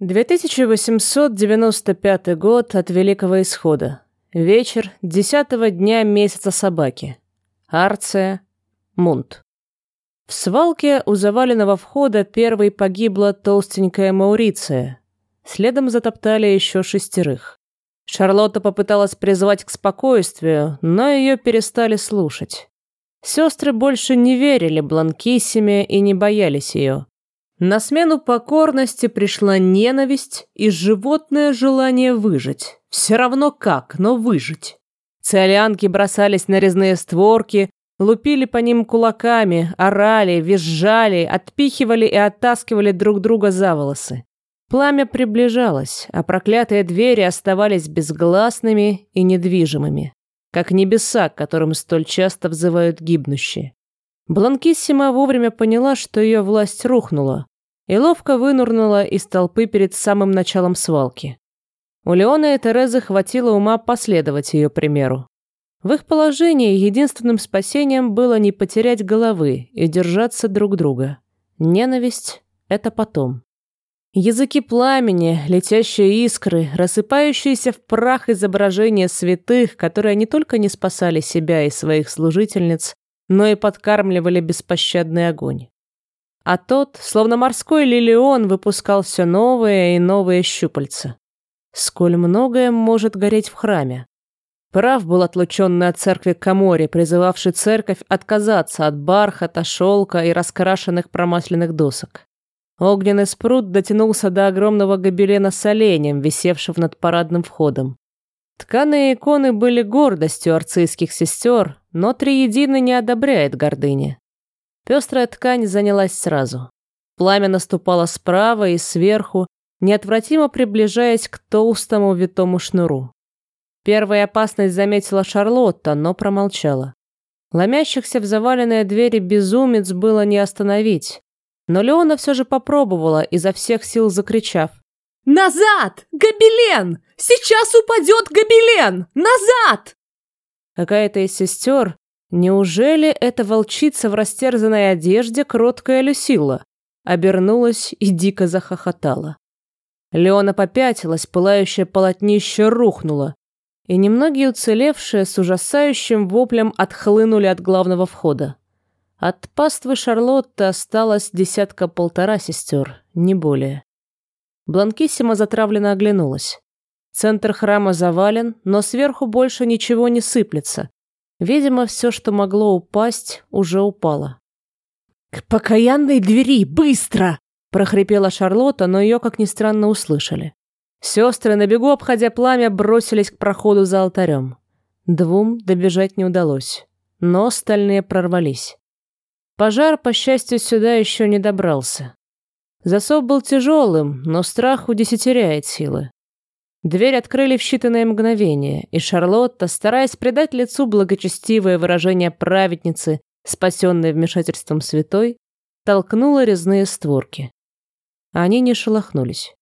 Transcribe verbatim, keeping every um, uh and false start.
две тысячи восемьсот девяносто пятый год от Великого Исхода. Вечер десятого дня месяца собаки. Арция, Мунт. В свалке у заваленного входа первой погибла толстенькая Мауриция. Следом затоптали еще шестерых. Шарлотта попыталась призвать к спокойствию, но ее перестали слушать. Сестры больше не верили Бланкиссиме и не боялись ее. На смену покорности пришла ненависть и животное желание выжить. Все равно как, но выжить. Циолианки бросались на резные створки, лупили по ним кулаками, орали, визжали, отпихивали и оттаскивали друг друга за волосы. Пламя приближалось, а проклятые двери оставались безгласными и недвижимыми, как небеса, к которым столь часто взывают гибнущие. Бланкиссима вовремя поняла, что ее власть рухнула, и ловко вынурнула из толпы перед самым началом свалки. У Леона и Терезы хватило ума последовать ее примеру. В их положении единственным спасением было не потерять головы и держаться друг друга. Ненависть — это потом. Языки пламени, летящие искры, рассыпающиеся в прах изображения святых, которые не только не спасали себя и своих служительниц, но и подкармливали беспощадный огонь. А тот, словно морской лилион, выпускал все новые и новые щупальца. Сколь многое может гореть в храме. Прав был отлученный от церкви Камори, призывавший церковь отказаться от бархата, шелка и раскрашенных промасленных досок. Огненный спрут дотянулся до огромного гобелена с оленем, висевшего над парадным входом. Тканые иконы были гордостью арцийских сестер, но Триединый не одобряет гордыни. Пестрая ткань занялась сразу. Пламя наступало справа и сверху, неотвратимо приближаясь к толстому витому шнуру. Первая опасность заметила Шарлотта, но промолчала. Ломящихся в заваленные двери безумец было не остановить, но Леона все же попробовала, изо всех сил закричав: «Назад! Гобелен! Сейчас упадет гобелен! Назад!» Какая-то из сестер, неужели эта волчица в растерзанной одежде, кроткая Люсилла, обернулась и дико захохотала. Леона попятилась, пылающее полотнище рухнуло, и немногие уцелевшие с ужасающим воплем отхлынули от главного входа. От паствы Шарлотты осталось десятка-полтора сестер, не более. Бланкиссима затравленно оглянулась. Центр храма завален, но сверху больше ничего не сыплется. Видимо, все, что могло упасть, уже упало. «К покаянной двери, быстро!» – прохрипела Шарлотта, но ее, как ни странно, услышали. Сестры, на бегу обходя пламя, бросились к проходу за алтарем. Двум добежать не удалось, но остальные прорвались. Пожар, по счастью, сюда еще не добрался. Засов был тяжелым, но страх удесятеряет силы. Дверь открыли в считанные мгновения, и Шарлотта, стараясь придать лицу благочестивое выражение праведницы, спасенной вмешательством святой, толкнула резные створки. Они не шелохнулись.